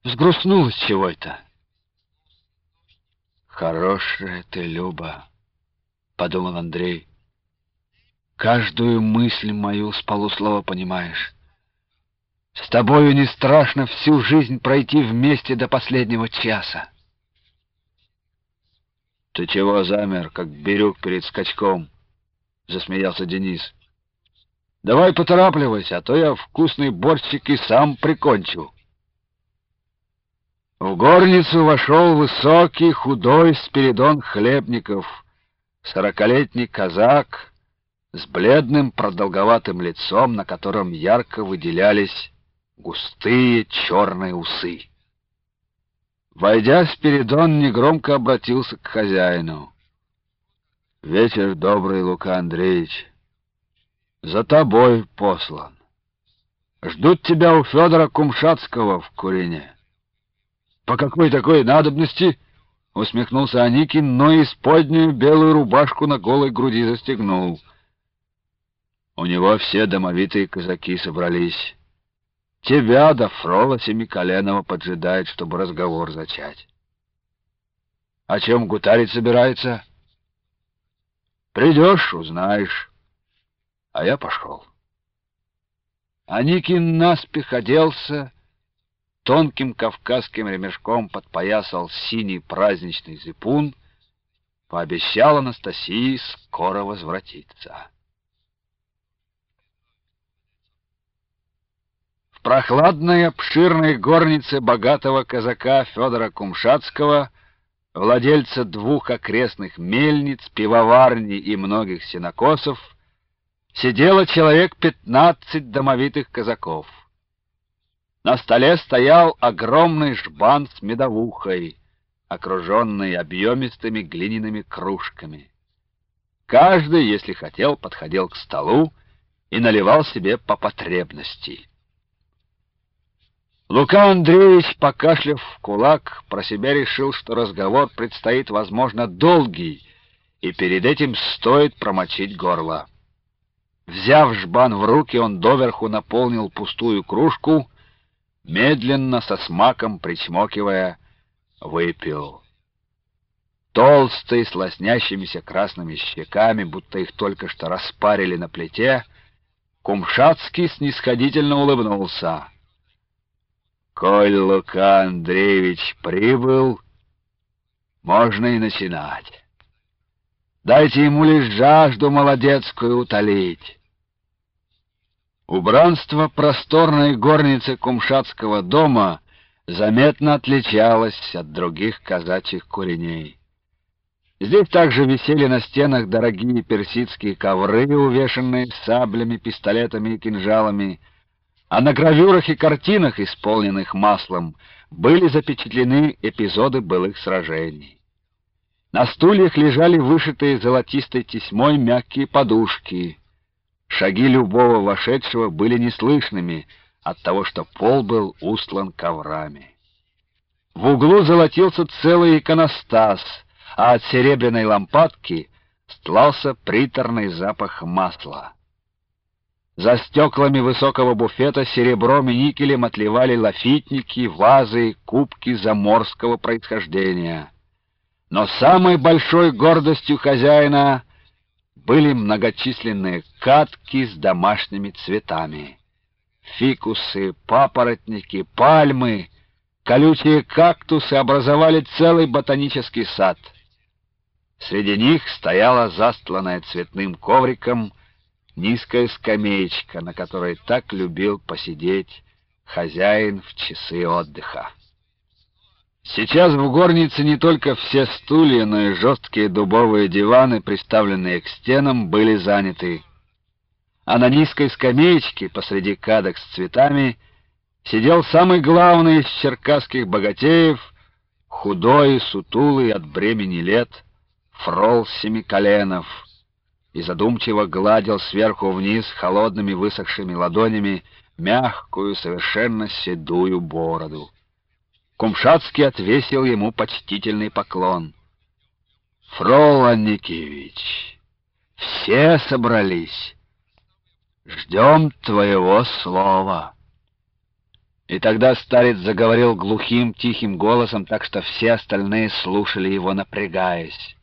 Сгрустнулась чего это. Хорошая ты, Люба, подумал Андрей. Каждую мысль мою с полуслова понимаешь. С тобою не страшно всю жизнь пройти вместе до последнего часа. Ты чего замер, как бирюк перед скачком? Засмеялся Денис. Давай поторапливайся, а то я вкусный борщик и сам прикончу. В горницу вошел высокий, худой Спиридон Хлебников, 40-летний казак с бледным продолговатым лицом, на котором ярко выделялись густые черные усы. Войдя, Спиридон негромко обратился к хозяину. «Вечер добрый, Лука Андреевич. За тобой послан. Ждут тебя у Федора Кумшатского в Курине». «По какой такой надобности?» — усмехнулся Аникин, но исподнюю белую рубашку на голой груди застегнул. «У него все домовитые казаки собрались. Тебя до Фрола Семиколенова поджидает, чтобы разговор зачать». «О чем гутарить собирается?» «Придешь, узнаешь. А я пошел». Аникин наспех оделся, тонким кавказским ремешком подпоясал синий праздничный зипун, пообещал Анастасии скоро возвратиться. В прохладной обширной горнице богатого казака Федора Кумшатского, владельца 2 окрестных мельниц, пивоварни и многих сенокосов, сидело человек 15 домовитых казаков. На столе стоял огромный жбан с медовухой, окруженный объемистыми глиняными кружками. Каждый, если хотел, подходил к столу и наливал себе по потребности. Лука Андреевич, покашляв в кулак, про себя решил, что разговор предстоит, возможно, долгий, и перед этим стоит промочить горло. Взяв жбан в руки, он доверху наполнил пустую кружку, медленно, со смаком причмокивая, выпил. Толстый, с лоснящимися красными щеками, будто их только что распарили на плите, Кумшатский снисходительно улыбнулся. «Коль Лука Андреевич прибыл, можно и начинать. Дайте ему лишь жажду молодецкую утолить». Убранство просторной горницы Кумшатского дома заметно отличалось от других казачьих куреней. Здесь также висели на стенах дорогие персидские ковры, увешанные саблями, пистолетами и кинжалами, а на гравюрах и картинах, исполненных маслом, были запечатлены эпизоды былых сражений. На стульях лежали вышитые золотистой тесьмой мягкие подушки. Шаги любого вошедшего были неслышными от того, что пол был устлан коврами. В углу золотился целый иконостас, а от серебряной лампадки стлался приторный запах масла. За стеклами высокого буфета серебром и никелем отливали лафитники, вазы, кубки заморского происхождения. Но самой большой гордостью хозяина были многочисленные катки с домашними цветами. Фикусы, папоротники, пальмы, колючие кактусы образовали целый ботанический сад. Среди них стояла застланная цветным ковриком низкая скамеечка, на которой так любил посидеть хозяин в часы отдыха. Сейчас в горнице не только все стулья, но и жесткие дубовые диваны, приставленные к стенам, были заняты. А на низкой скамеечке посреди кадок с цветами сидел самый главный из черкасских богатеев, худой, сутулый от бремени лет, Фрол Семиколенов, и задумчиво гладил сверху вниз холодными высохшими ладонями мягкую, совершенно седую бороду. Кумшатский отвесил ему почтительный поклон. «Фрол Аникевич, все собрались. Ждем твоего слова». И тогда старец заговорил глухим, тихим голосом, так что все остальные слушали его, напрягаясь.